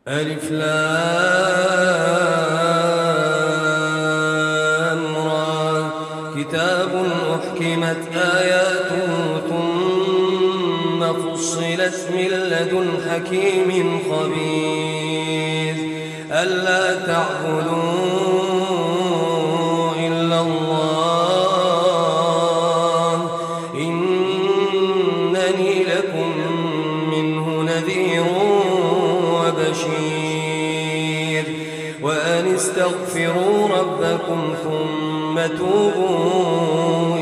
ألف لام را كتاب أحكمت آياته ثم فصلت من لدن حكيم خبير ألا تعبدوا إلا الله إنني لكم منه نذير وبشير وأن استغفروا ربكم ثم توبوا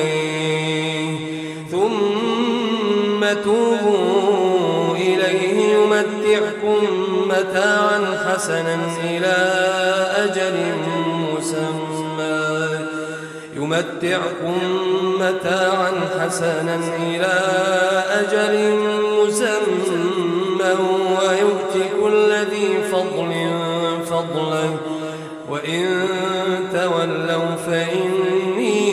إليه يمتعكم متاعا حسنا إلى أجل مسمى ويؤت كل ذي فضل فضله وإن تولوا فإني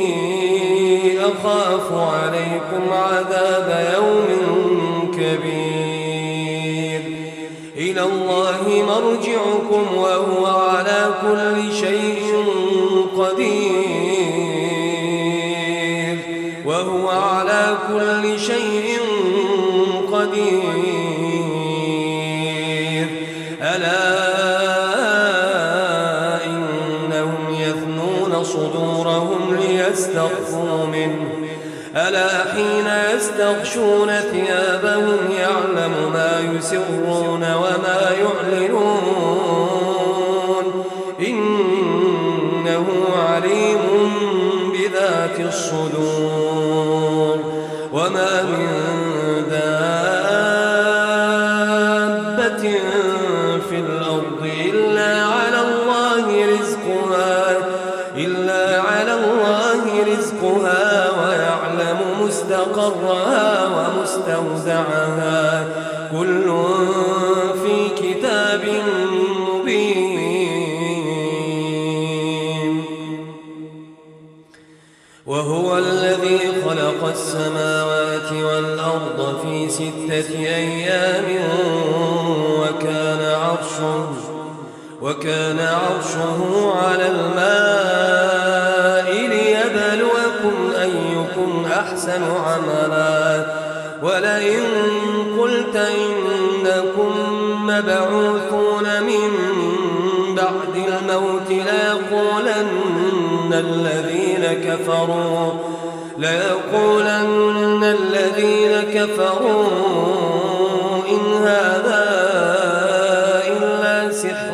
أخاف عليكم عذاب يوم كبير إلى الله مرجعكم وهو على كل شيء قدير ألا إنهم يثنون صدورهم ليستخفوا منه ألا حين يستغشون ثيابهم يعلم ما يسرون وما يعلنون إنه عليم بذات الصدور وما من دابة في الأرض إلا على الله رزقها ويعلم مستقرها ومستودعها كل في كتاب مبين وهو الذي خلق السماوات والأرض في 6 أيام وكان عرشه على الماء ليبلوكم أيكم أحسن عملا ولئن قلت إنكم مبعوثون من بعد الموت ليقولن الذين كفروا إن هذا إلا سحر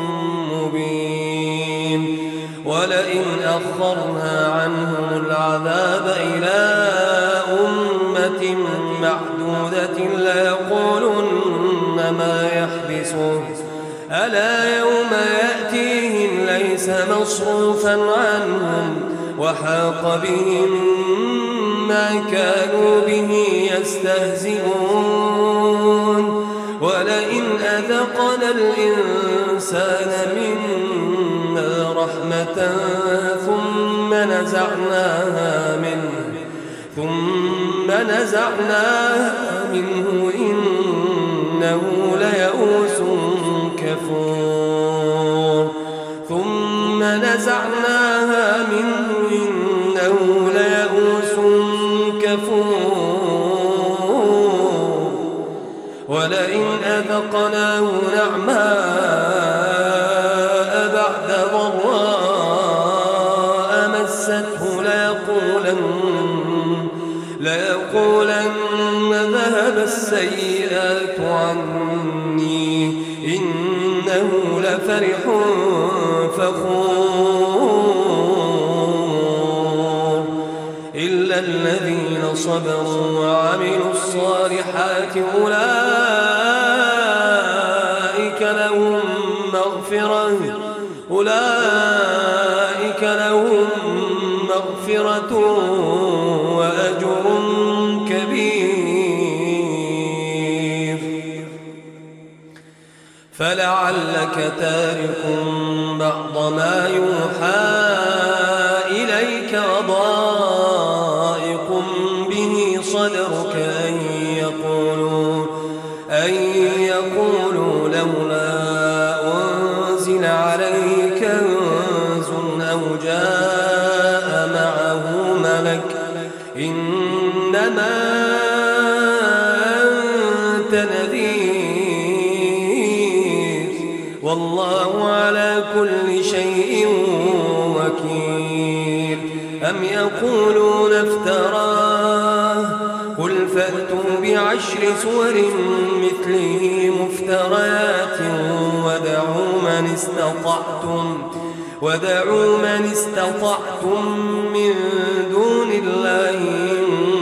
مبين ولئن أخرنا عنهم العذاب إلى أمة معدودة ليقولن ما يحبسه ألا يوم يأتيهم ليس مصروفا عنهم وحاق بهم ما كانوا به يستهزئون ولئن أذقنا الإنسان منا رحمة ثم نزعناها منه إنه ليئوس كفور ولئن أذقناه نعماء بعد ضراء مسته ليقولن ذهب السيئات عني إنه لفرح فخور إلا الذين صبروا وعملوا الصالحات أولئك لهم مغفرة وأجر كبير فلعلك تارك بعض ما يوحى إليك وضائق به صدرك أن يقولوا لولا أنزل عليه كنز أو جاء معه ملك إنما أنت نذير والله على كل شيء وكيل. أم يقولون افتراه قل فأتوا بعشر سور مثله مفتريات ودعوا من استطعتم من دون الله إن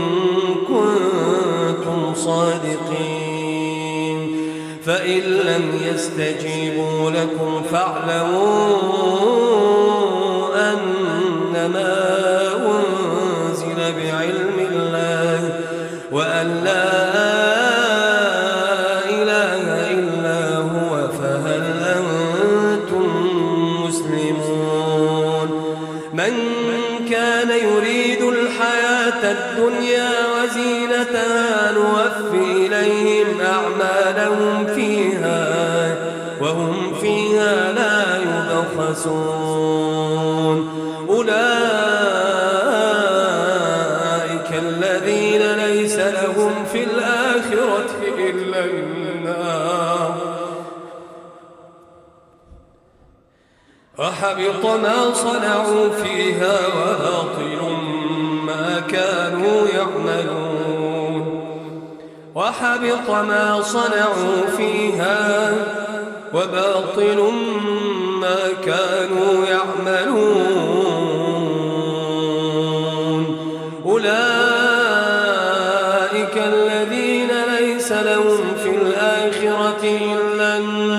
كنتم صادقين. فإن لم يستجيبوا لكم فاعلموا أنما أنزل بعلم الله وأن لا إله إلا هو فهل أنتم مسلمون. من كان يريد الحياة الدنيا وزينتها نوفي إليهم أعمالهم فيها وهم فيها لا يبخسون. أولئك الذين ليس لهم في الآخرة إلا النار وحبط ما صنعوا فيها وباطل ما كانوا يعملون. وحبط ما صنعوا فيها وباطل ما كانوا يعملون. أولئك الذين ليس لهم في الآخرة إلا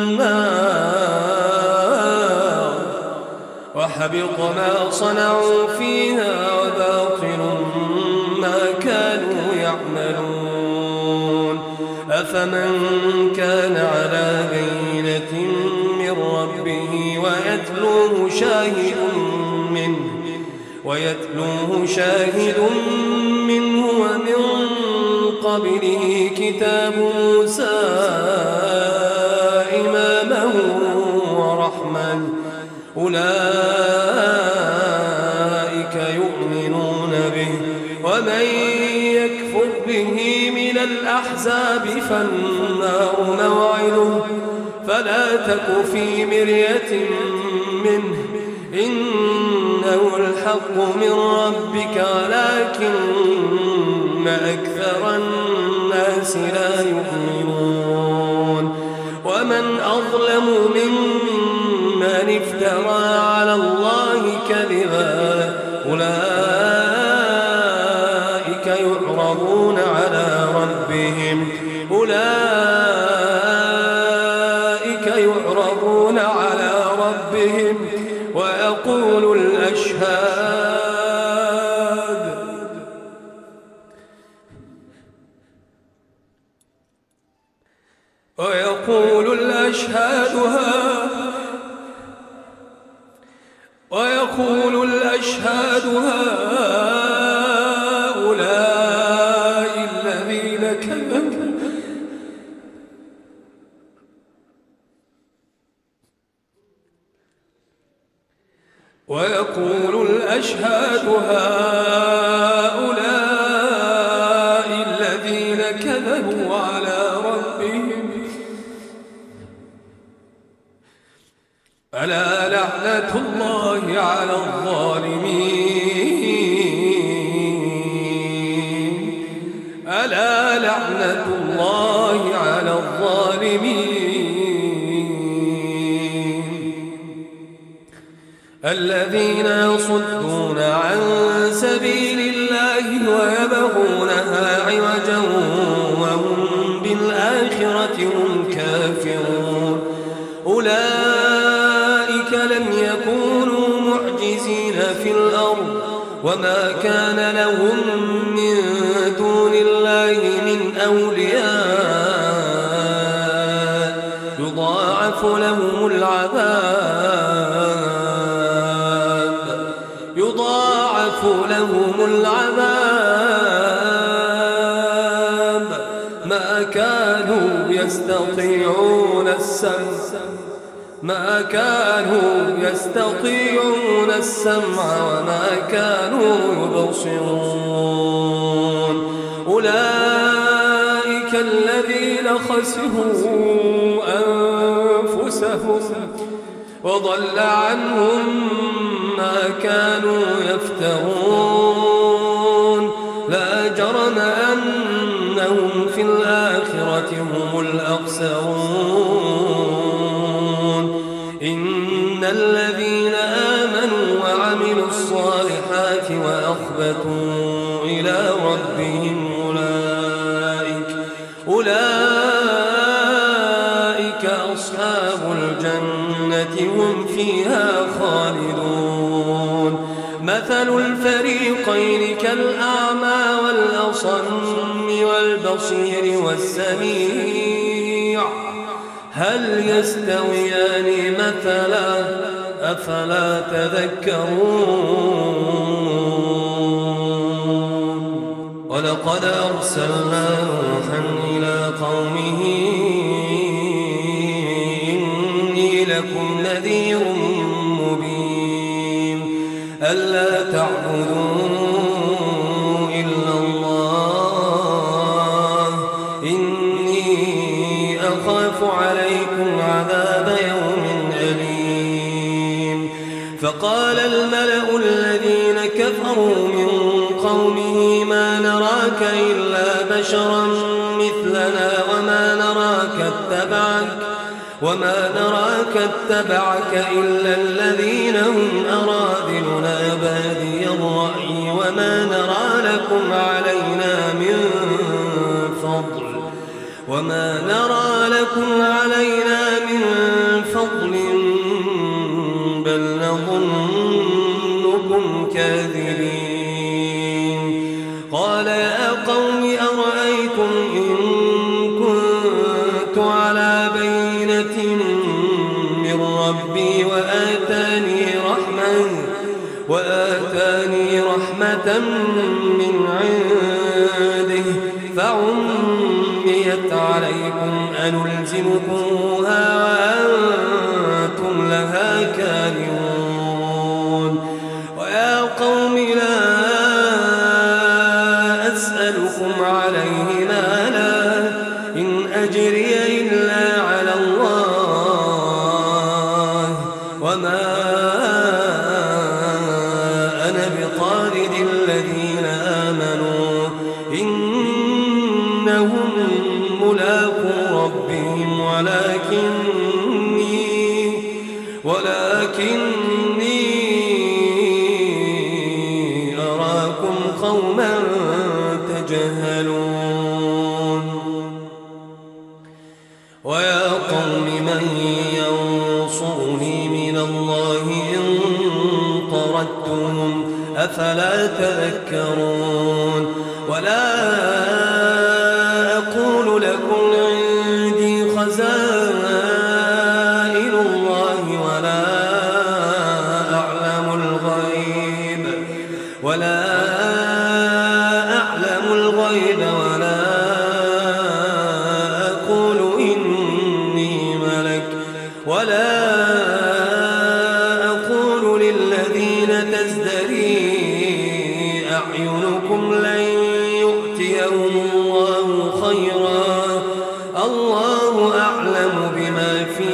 النار وحبط ما صنعوا فيها وباطل ما كانوا يعملون. أفمن كان على بينة من ربه ويتلوه شاهد منه ومن قبله كتاب موسى إماما ورحمة أولئك يؤمنون به. ومن يكفر به من الأحزاب فالنار موعده فلا تك في مرية منه إنه الحق من ربك ولكن أكثر الناس لا يؤمنون. ومن أظلم ممن افترى على الله كذبا أولئك يعرضون على ربهم ويقول الأشهاد هؤلاء الذين كذبوا ويقول الأشهاد هؤلاء الذين كذبوا على ربهم ألا لعنة الله على الظالمين ألا لعنة الله على الظالمين الذين يصدون عن سبيل الله ويبغونها عوجا وهم بالآخرة هم كافرون. أولئك لم يكونوا معجزين في الأرض وما كان لهم من دون الله من أولياء يضاعف لهم العذاب ما كانوا يستطيعون السمع وما كانوا يبصرون. أولئك الذين خسروا أنفسهم وضل عنهم ما كانوا يفترون. لا جرم أنهم في الآخرة هم الأخسرون. إن الذين آمنوا وعملوا الصالحات وأخبتوا إلى ربهم أولئك أصحاب الجنة هم فيها خالدون. مثل الفريقين كالأعمى والأصم والبصير والسميع هل يستويان مثلا أفلا تذكرون. ولقد أرسلنا نوحا إلى قومه إني لكم نذير مبين ألا تعبدوا إلا الله إني أخاف عليكم عذاب يوم أليم. فقال الملأ الذين كفروا من قومه ما نراك إلا بشرا مثلنا وما نراك اتبعك إلا الذين هم أراذلنا بادي الرأي وما نرى لكم علينا من فضل بل نظنكم كاذبين. قال يا قوم أرأيتم إن كنت على بينة من ربي وآتاني رحمة من عنده فعميت عليكم أنلزمكموها وأنتم لها كارهون. ويا قوم لا أسألكم عليه مالا إن أجري إلا على الله وما أنا بطارد الذين آمنوا إنهم ملاقو ربهم ولكني أراكم قوما تجهلون. ويا قوم من ينصرني من الله إن طردتهم أفلا تذكرون. ولا أقول لكم عندي خزائن الله ولا أعلم الغيب ولا أقول إني ملك ولا أقول للذين تزدري أعينكم لن يؤتيهم الله خيرا الله أعلم بما في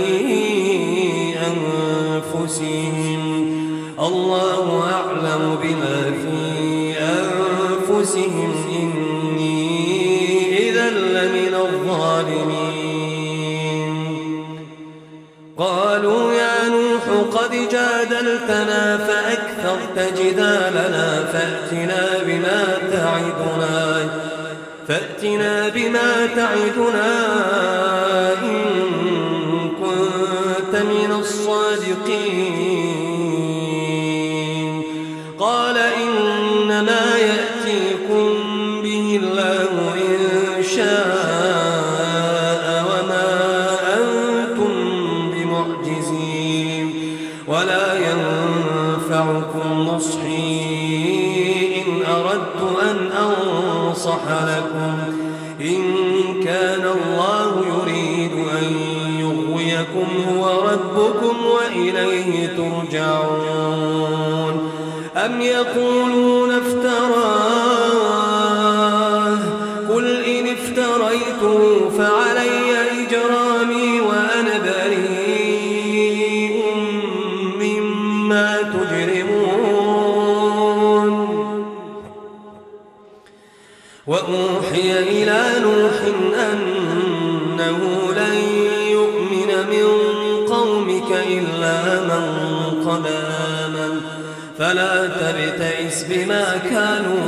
أنفسهم إني إذا لمن الظالمين. قالوا يا نوح قد جادلتنا فأكثرت جدالنا فأتنا بما تعدنا إن كنت من الصادقين. قال إنما يأتيكم به الله إن شاء وما أنتم بمعجزين ولا ينفعكم نصحي إن أردت أن أنصح لكم إن كان الله يريد يكن هو ربكم وإليه ترجعون أم يقولون افتراه قل إن افتريته فعلي إجرامي وأنا بريء مما تجرمون وأوحي إلى نوح أنه لن يؤمن من قومك إلا من قد آمن فلا تبتئس بما كانوا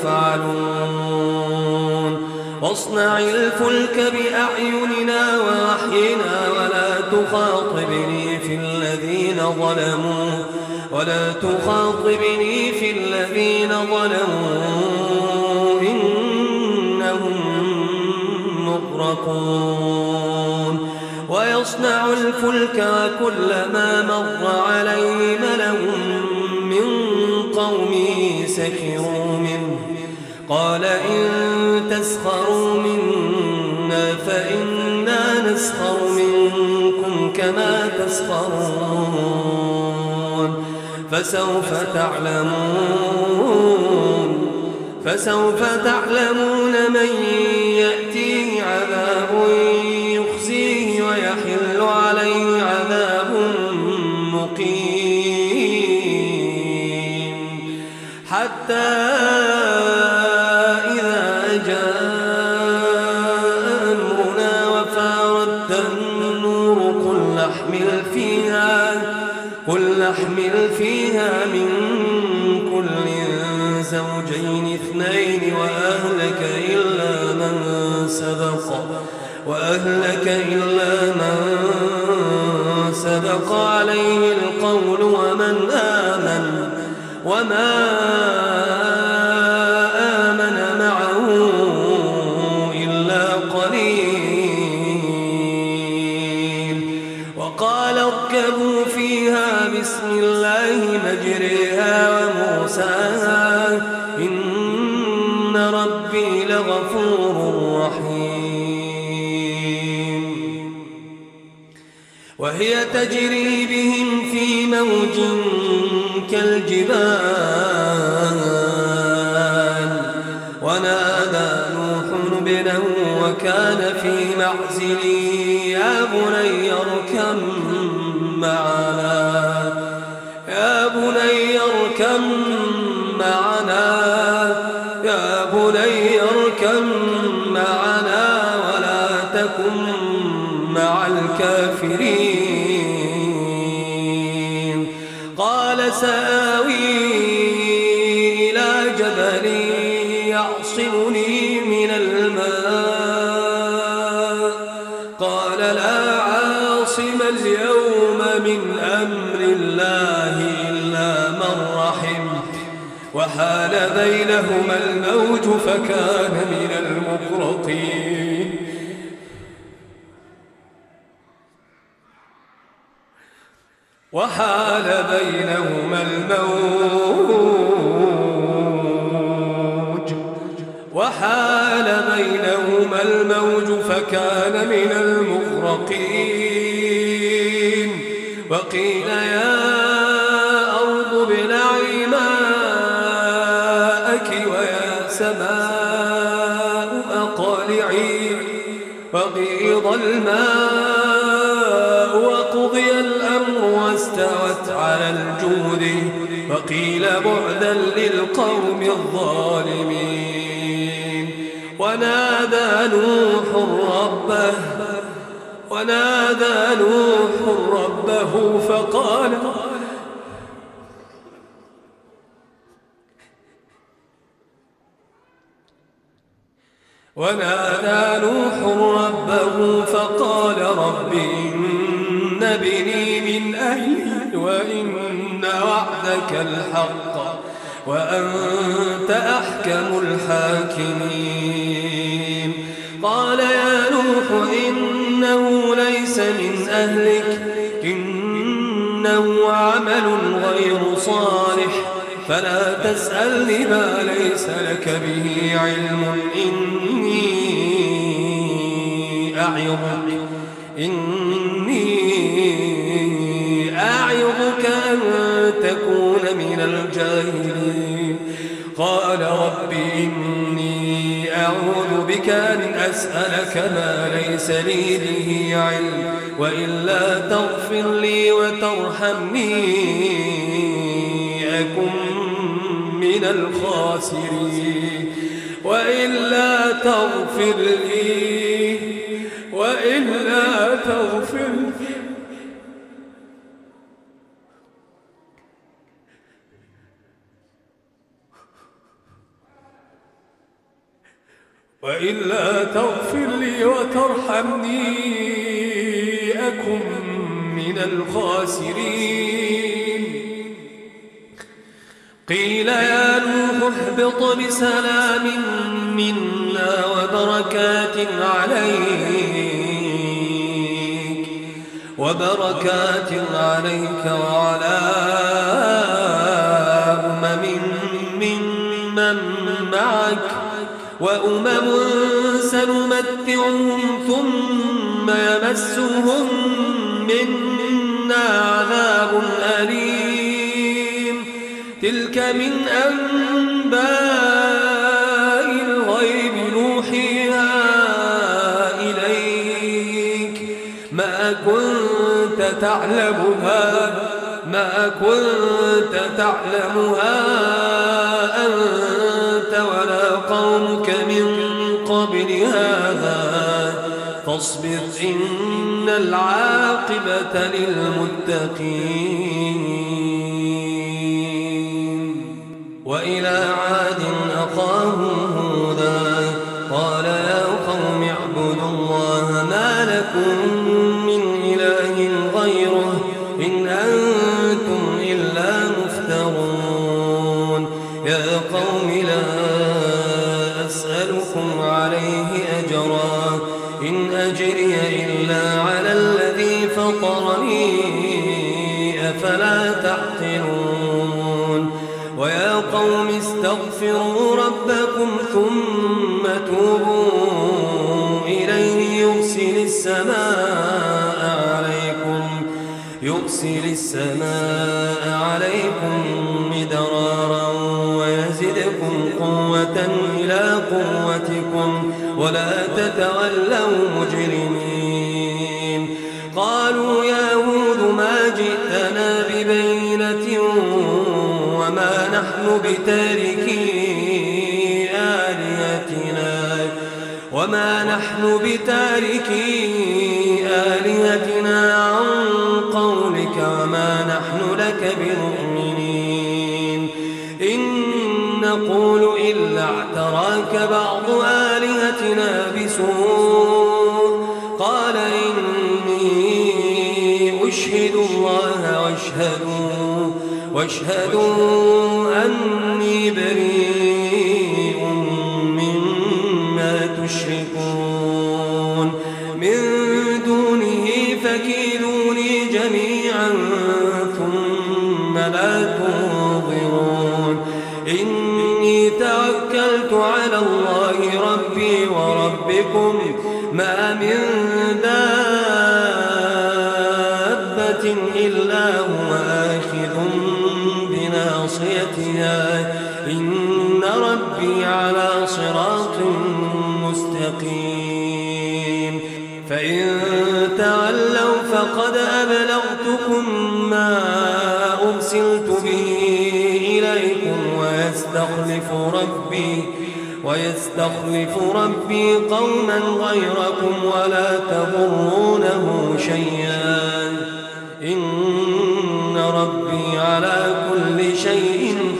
يفعلون واصنع الفلك بأعيننا ووحينا ولا تخاطبني في الذين ظلموا إنهم مغرقون ويصنع الفلك وكلما مر عليه ملأ من قومه سخروا منه قال إن تسخروا منا فإنا نسخر منكم كما تسخرون فسوف تعلمون من يأتيه عذاب يخزيه ويحل عليه عذاب مقيم حتى إذا جاء أمرنا وفارت النور قل نحمل فيها من كل زوجين اثنين وأهلك إلا من سبق عليه القول وما آمن معه إلا قليل وقال اركبوا فيها بسم الله مجريها ومرساها إن ربي لغفور رحيم وهي تجري بهم في موج كالجبال ونادى نوح ابنه وكان في معزل يا بني اركب معنا ولا تكن مع الكافرين قال سآوي إلى جبل يعصمني من الماء قال لا عاصم اليوم من أمر الله إلا من رحم وحال بينهما الموج فكان من المغرقين وقيل يا أرض ابلعي ماءك ويا سماء أقلعي وغيض الماء وقضي الأمر واستوت على الجود وقيل بعدا للقوم الظالمين ونادى نوح ربه فقال رب إن ابني من أهلي وإن وعدك الحق وأنت أحكم الحاكمين قال يا نوح إنه ليس من أهلك إنه عمل غير صالح فلا تسألني ما ليس لك به علم إني الجاهلين. قال رب إني أعوذ بك أن أسألك ما ليس لي به علم وإلا تغفر لي وترحمني أكن من الخاسرين. وإلا تغفر لي وإلا تغفر لي وترحمني أكن من الخاسرين. قيل يا نوح اهبط بسلام منا وبركات عليك وعلى ممن معك وأمم سنمتعهم ثم يمسهم منا عذاب أليم. تلك من أنباء الغيب نوحيها إليك ما كنت تعلمها أنت ولا قومك من قبل هذا فاصبر إن العاقبة للمتقين. وإلى عاد أخاهم هودا قال يا قوم اعبدوا الله ما لكم من إله غيره إن أنتم إلا مفترون. يا قوم لا أسألكم عليه أجرا إن أجري إلا على الذي فطرني أفلا تعقلون. ويا قوم استغفروا ربكم ثم توبوا إليه يرسل السماء عليكم مدرارا ويزدكم قوة إلى قوتكم ولا تتولوا مجرمين. قالوا يا هود ما جئتنا ببينة وما نحن بتاركي آلهتنا عن قولك وما نحن لك بمؤمنين. إن نقول إلا اعتراك بعض آلهتنا بسوء. قال إني أشهد الله واشهدوا أني بريء مما تشركون من دونه فكيدوني جميعا ثم لا تنظرون. إني توكلت على الله ربي وربكم ما من دابة إلا هو آخذ بناصيتها إن ربي على صراط مستقيم. فإن تولوا فقد أبلغتكم ما أرسلت به إليكم ويستخلف ربي قوما غيركم ولا تضرونه شيئا إن ربي على كل شيء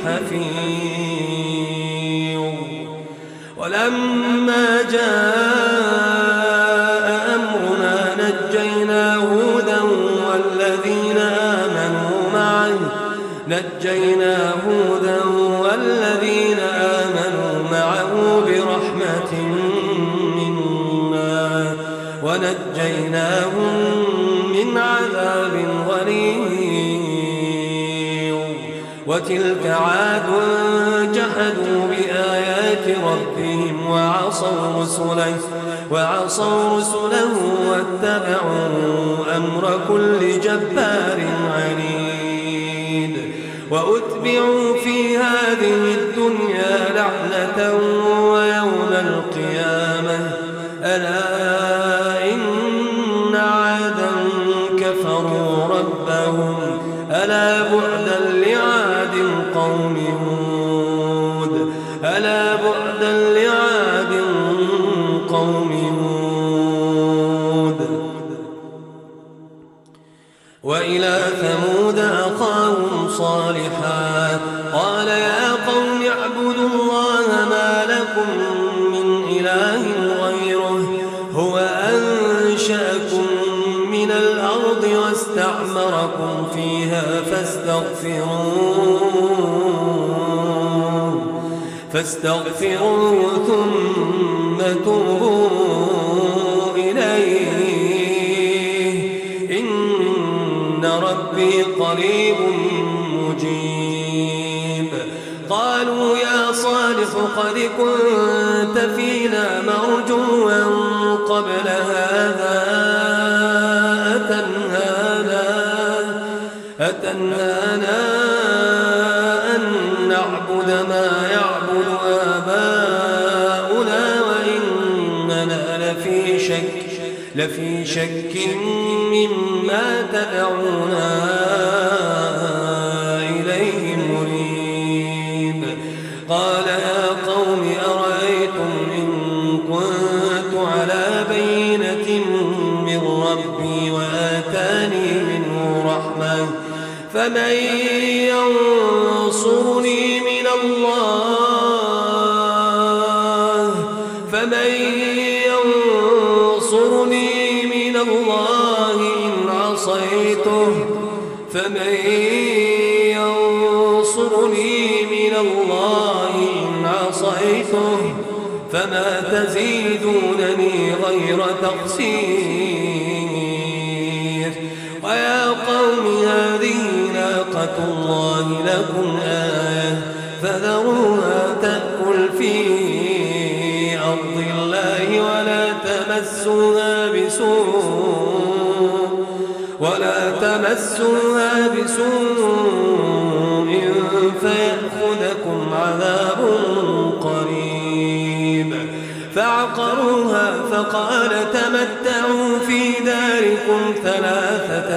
حفيظ. ولما جاء أمرنا نجينا هودا والذين آمنوا معه برحمة منا ونجيناهم من عذاب غليظ. وتلك عاد جحدوا بآيات ربهم وعصوا رسله واتبعوا أمر كل جبار عنيد. وأتبعوا في هذه الدنيا لعنة ويوم القيامة ألا إن عادا كفروا ربهم ألا بعدا لعاد قوم هود ألا بعدا لعاد قوم هود. وإلى ثمود أخاهم صالحا قال يا قوم اعبدوا الله ما لكم من إله غيره هو أنشأكم من الأرض واستعمركم فيها فاستغفروه ثم توبوا إليه إن ربي قريب مجيب. قالوا يا صالح قد كنت فينا مرجوا قبل هذا أتنهانا أن نعبد ما يعبد آباؤنا وإننا لفي شك مما تدعونا إليه مريب. قال يا قوم أرأيتم إن كنت على بينة من ربي وآتاني منه رحمة فمن ينصرني من الله إن عصيته فما تزيدونني غير تقصير. ويا قوم هذه ناقة الله لكم آية فذروها تأكل في أرض الله ولا تمسوها بسوء فيأخذكم عذاب قريب. فعقروها فقال تمتعوا في داركم 3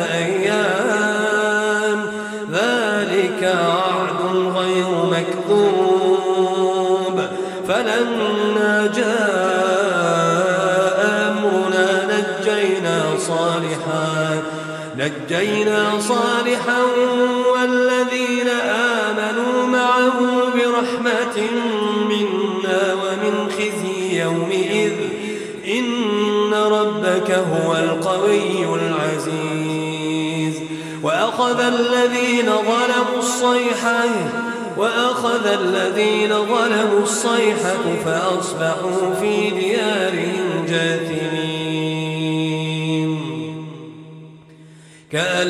أيام ذلك وعد غير مكذوب. فلما جاء أمرنا نجينا صالحا والذين آمنوا معه برحمة منا ومن خزي يومئذ إن ربك هو القوي العزيز. وأخذ الذين ظلموا الصيحة فأصبحوا في ديارهم جاثمين كأن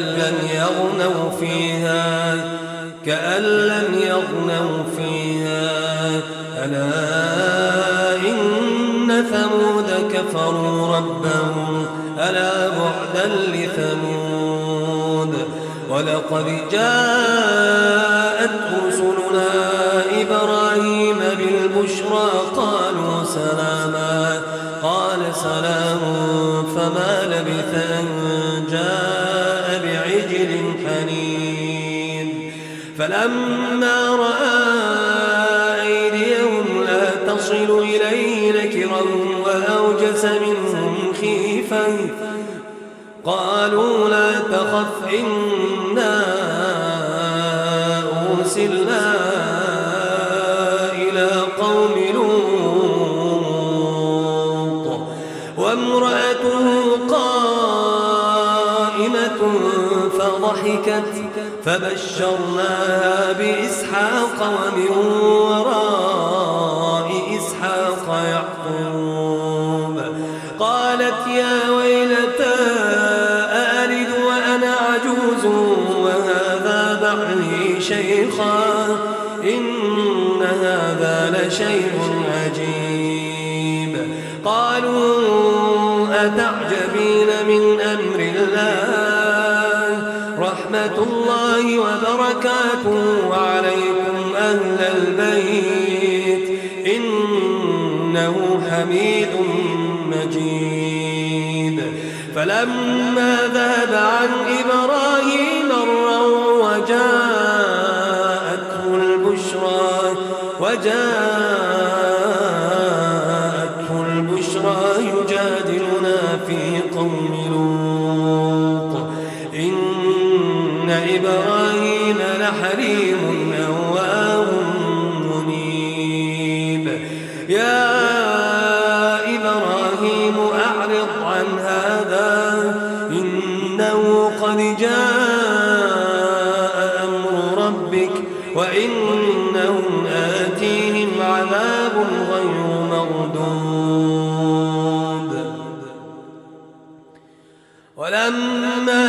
لم يغنوا فيها ألا إن ثمود كفروا ربهم ألا بعدا لثمود. ولقد جاءت رسلنا إبراهيم بالبشرى قالوا سلاما قال سلام فما لبث أن جاء بعجل حنين. فلما رأى أيديهم لا تصل إليه نكرهم وأوجس منهم خيفة قالوا لا تخف إنا أرسلنا إلى قوم لوط وامرأته قائمة فضحكت فبشرناها بإسحاق ومن وراء إسحاق يعقوب. قالت يا ويلتى أألد وأنا عجوز وهذا بعلي شيخا إن هذا لشيء عجيب. قالوا أتعجبين من أمر الله رحمة الله وبركاته عليكم أهل البيت إنه حميد مجيد. فلما ذهب عن إبراهيم الروع وجاءته البشرى يجادلنا في قوم لوط إن إبراهيم لحليم أواه منيب. يا إبراهيم أعرض عن هذا إنه قد جاء أمر ربك وإنهم آتيهم عذاب غير مردود. ولما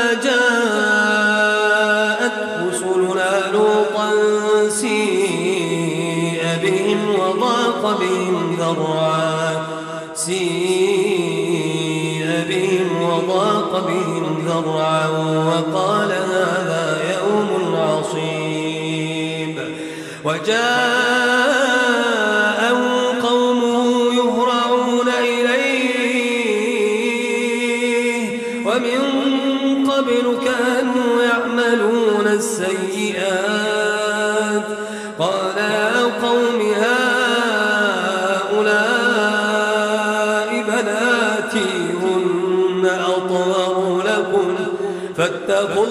جاءت رسلنا لوطا سيء بهم وضاق بهم ذرعا وقال هذا يوم عصيب. وجاءه قومه يهرعون إليه ومن قبل كانوا يعملون السيئات. قال يا قوم هؤلاء بناتي هن أطهر لكم فاتقوا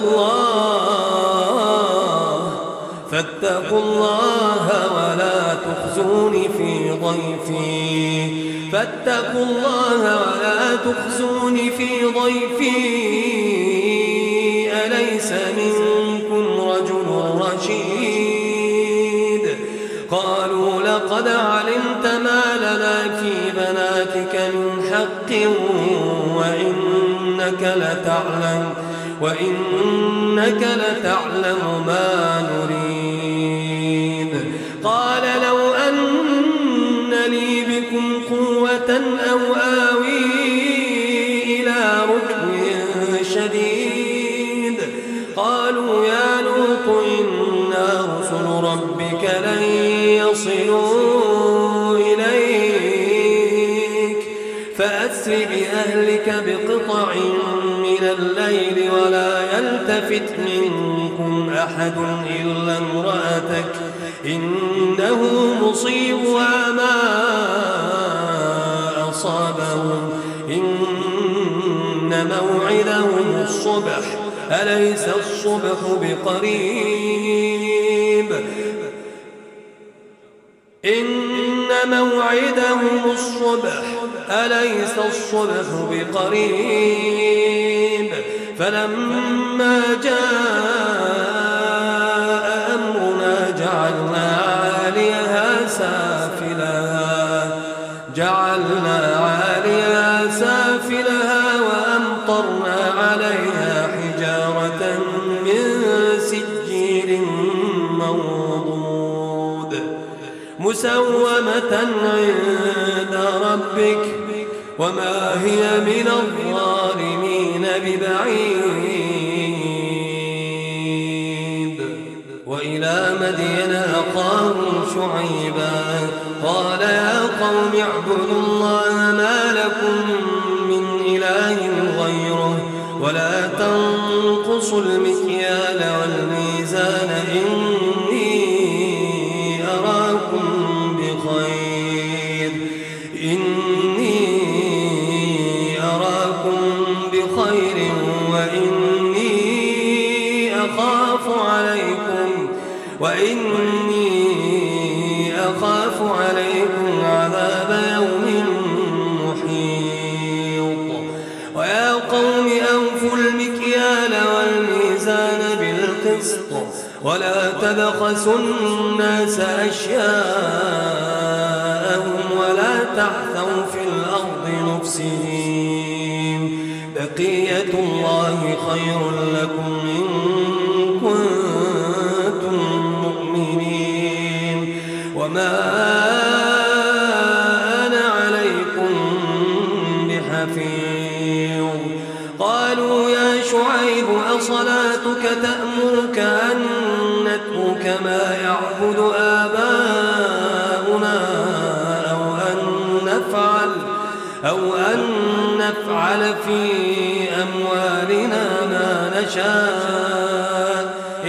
الله ولا تخزوني في ضيفي أليس منكم رجل رشيد. قالوا لقد علمت ما لنا في بناتك من حق وإنك لتعلم ما نريد. قال لو أن لي بكم قوة أو آوي إلى ركن شديد. قالوا يا لوط إنا رسل ربك لن يصلوا إليك فأسر بأهلك بقطع من الليل ولا يلتفت منكم أحد إلا امرأتك إنه مصيبها ما أصابهم إن موعدهم الصبح أليس الصبح بقريب. إن موعدهم الصبح أليس الصبح بقريب. فلما جاء أمرنا جعلنا عاليها سافلها وأمطرنا عليها حجارة من سجيل منضود مسومة عند ربك وما هي من الظالمين ببعيد. وإلى مدين أخاهم شعيبا قال يا قوم اعبدوا الله ما لكم من إله غيره ولا تنقصوا المكيال والميزان إني أراكم بخير وإني أخاف عليكم عذاب يوم محيط. ويا قوم أوفوا المكيال والميزان بالقسط ولا تبخسوا الناس أشياءهم ولا تحثوا في الأرض مفسدين. بقية الله خير لكم إن كنتم مؤمنين وما أنا عليكم بحفيظ. قالوا يا شعيب صلاتك تأمرك أن نترك ما يعبد آباؤنا أو أن نفعل في أموالنا ما نشاء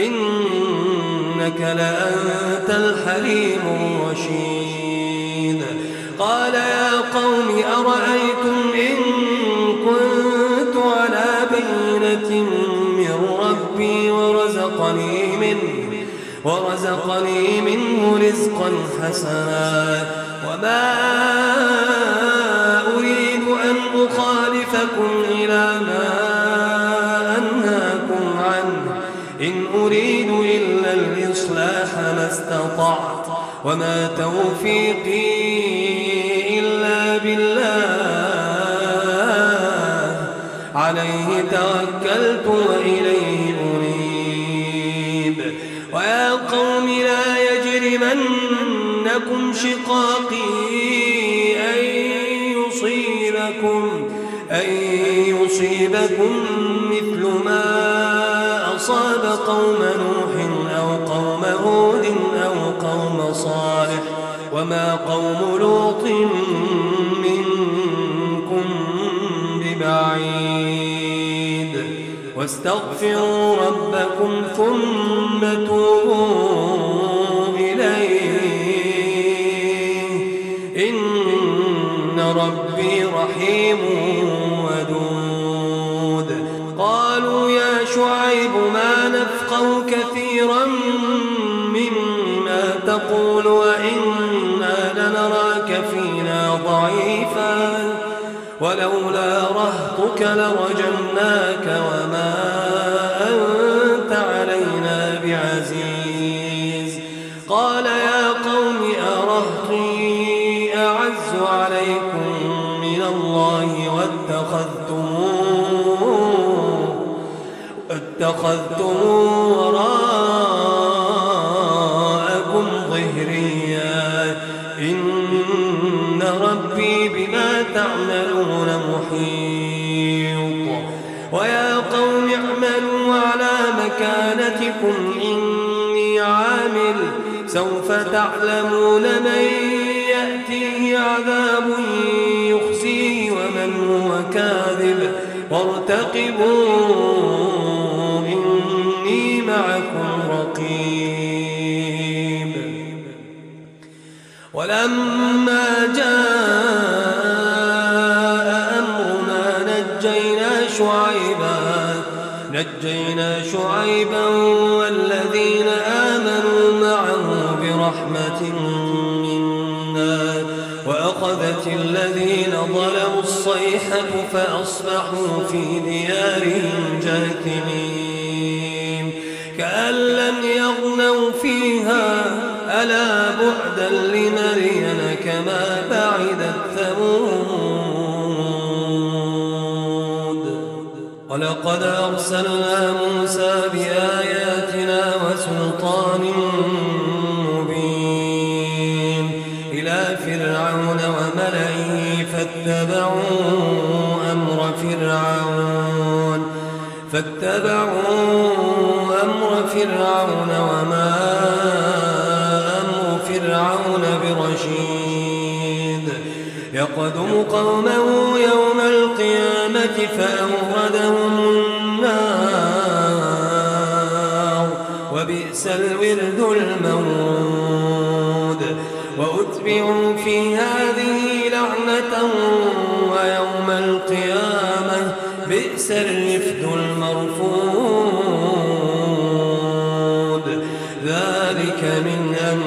إنك لأنت الحليم الرشيد. قال يا قوم أرأيتم إن كنت على بينة من ربي ورزقني منه رزقا حسنا وما أريد أن أخالفكم إلى ما أنهاكم عنه إن أريد إلا الإصلاح ما استطعت وما توفيقي إلا بالله عليه توكلت وإليه أنيب. ويا قوم لا يجرمنكم شقاقي أن يصيبكم مثل ما أصاب قوم نوح أو قوم هود أو قوم صالح وما قوم لوط منكم ببعيد. واستغفروا ربكم ثم توبوا إليه إن ربي رحيم ودود. قالوا يا شعيب ما نفقه كثيرا مما تقول وإنا لنراك فينا ضعيفا ولولا رهطك لرجمناك وما أنت علينا بعزيز. قال يا قوم أرهطي أعز عليكم من الله واتخذتموه وراءكم ظهريا إن ربي بما تعملون محيط. ويا قوم اعملوا على مكانتكم إني عامل سوف تعلمون من يأتيه عذاب يخزيه ومن هو كاذب وارتقبوا إني معكم رقيب. ولما جاء أمرنا نجينا شعيبا والذين آمنوا معه برحمة منا وأخذت الذين ظلموا الصيحة فأصبحوا في ديارهم جاثمين كأن لم يغنوا فيها ألا بعدا لمدين كما بعدت ثمود. ولقد أرسلنا موسى بآياتنا وسلطان مبين إلى فرعون وملئه فاتبعوا أمر فرعون وما أمر فرعون برشيد. يقدم قومه يوم القيامة فأوردهم النار وبئس الورد المورود. وأتبعوا في هذه لعنة ويوم القيامة بئس الرفد المرفود. ذلك من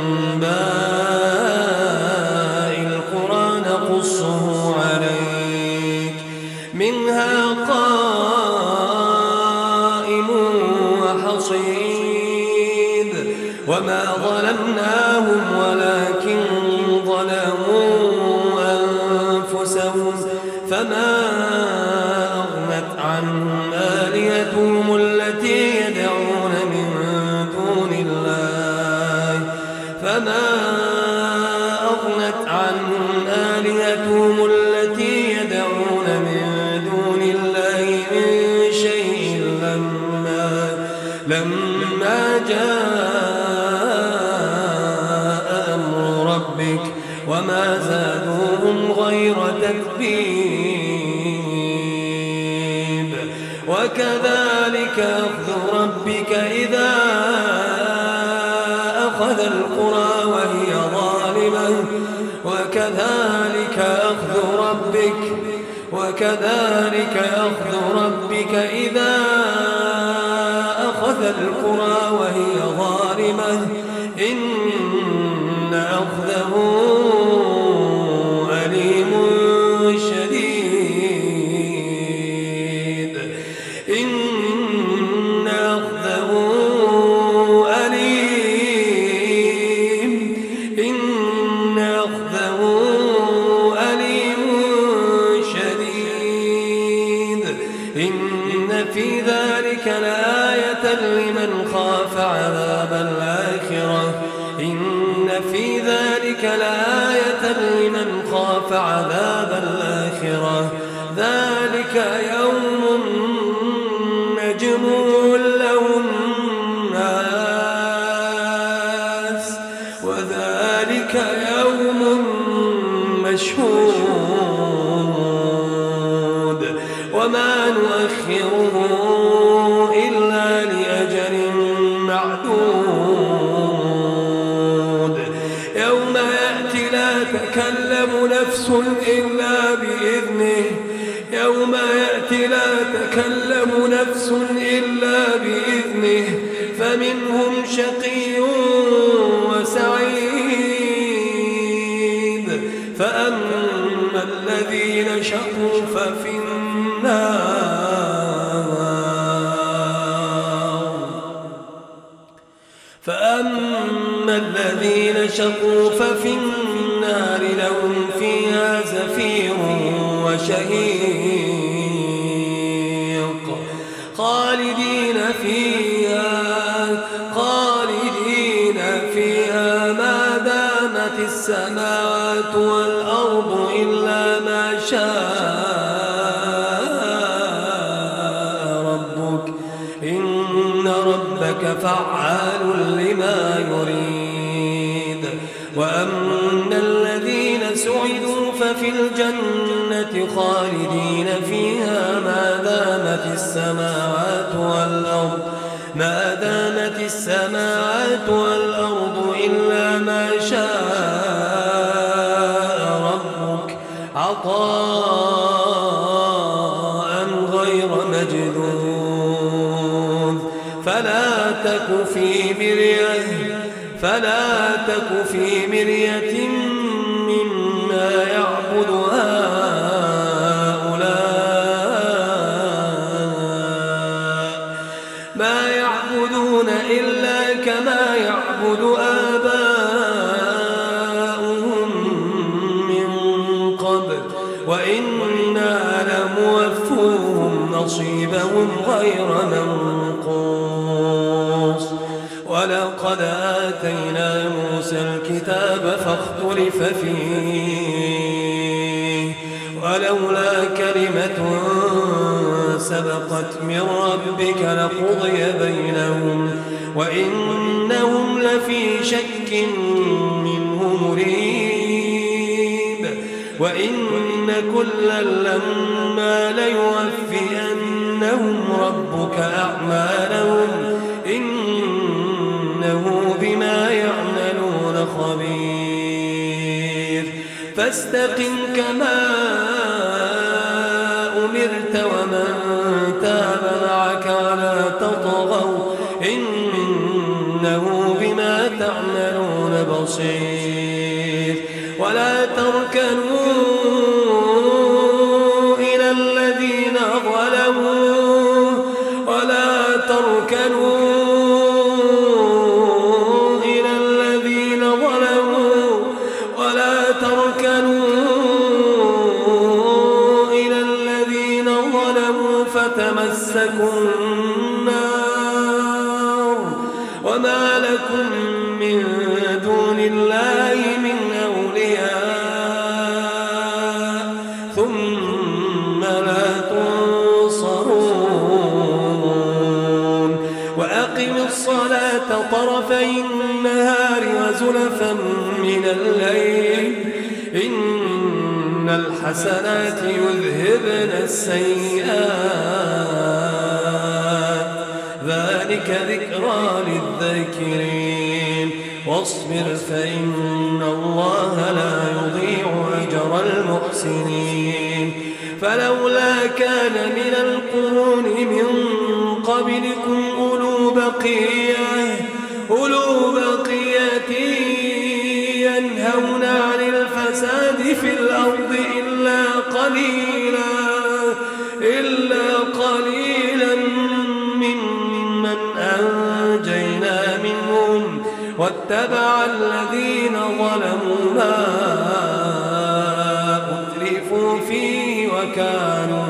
أنباء القرى نقصه عليك منها قائم وحصيد. وما ظلمناهم ولكن ظلموا أنفسهم فما أغنت عنهم آلهتهم التي يدعون من دون الله من شيء لما لما جاء أمر ربك وما زادوهم غير تتبيب وكذلك أخذ ربك إذا أخذ القرى وهي ظالمة وكذلك أخذ ربك إذا أخذ القرى وهي ظالمة إن أخذه أليم شديد إن أخذه أليم شديد إن في ذلك لآية لمن خاف عذاب الآخرة إن في ذلك لآية لمن خاف عذاب الآخرة ذلك يوم مجموع له الناس وذلك يوم مشهود وما نؤخره إلا لأجل معدود يوم يأتي لا تكلم نفس إلا بإذنه يوم يأتي لا تكلم نفس إلا بإذنه فمنهم شقي وسعيد فأما الذين شقوا ففي النار لهم فيها زفير وشهيق خالدين فيها ما دامت السماوات والأرض إلا ما شاء ربك إن ربك فعال لما يريد وأما الذين سعدوا ففي الجنة خالدين فيها ما دامت السماوات والأرض إلا ما شاء ربك عطاء غير مجذوذ فلا تك في مرية مما يعبد هؤلاء ما يعبدون إلا كما يعبد آباؤهم من قبل وإنا لموفوهم نصيبهم غير منقوص ولقد آتينا موسى الكتاب فاختلف فيه ولولا كلمة سبقت من ربك لقضي بينهم وإنهم لفي شك منه مريب وإن كلا لما ليوفينهم ربك أعمالهم إنه بما يعملون خبير فاستقم كما أمرت ومن تاب معك ولا تطغوا إنه بما تعملون بصير ولا تركنوا إلى الذين ظلموا فتمسكوا النار وما لكم من دون الله من أولياء ثم لا تنصرون أقم الصلاة طرفي النهار وزلفا من الليل إن الحسنات يذهبن السيئات ذلك ذكرى للذاكرين واصبر فإن الله لا يضيع أجر المحسنين فلولا كان من القرون من قبلكم أولو بقية ينهون عن الفساد في الأرض إلا قليلا ممن أنجينا منهم واتبع الذين ظلموا ما أترفوا فيه وكانوا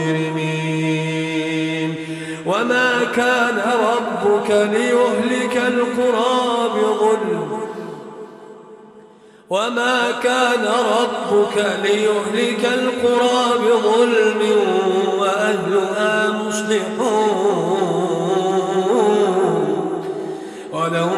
مجرمين وما كان ربك ليهلك القرى بظلم وأهلها مصلحون ولو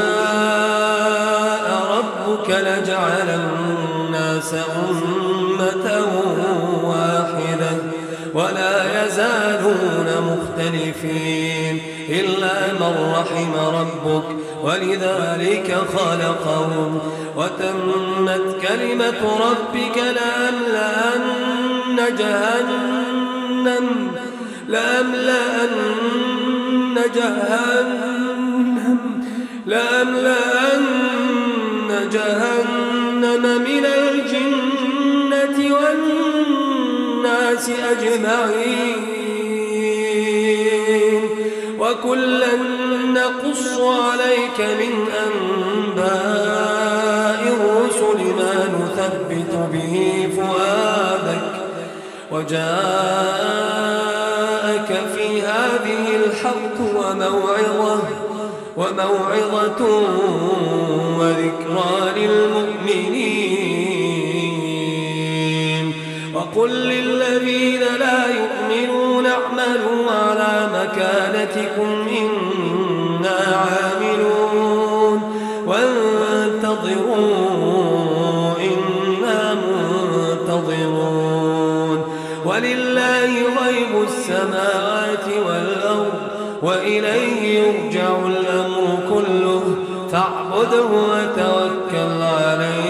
شاء ربك لجعل الناس أمة واحدة ولا يزالون مختلفين إلا من رحم ربك ولذلك خلقهم وتمت كلمة ربك لأملأن جهنم من الجنة والناس أجمعين وكلا نقص عليك من أنباء الرسل ما نثبت به فؤادك وجاءك في هذه الحق وموعظة وذكرى للمؤمنين وقل للذين لا يؤمنون اعملوا على مكانتكم إنا عاملون وانتظروا إنا منتظرون ولله غيب السماوات والأرض وإليه يرجع الأمر كله فاعبده وتوكل عليه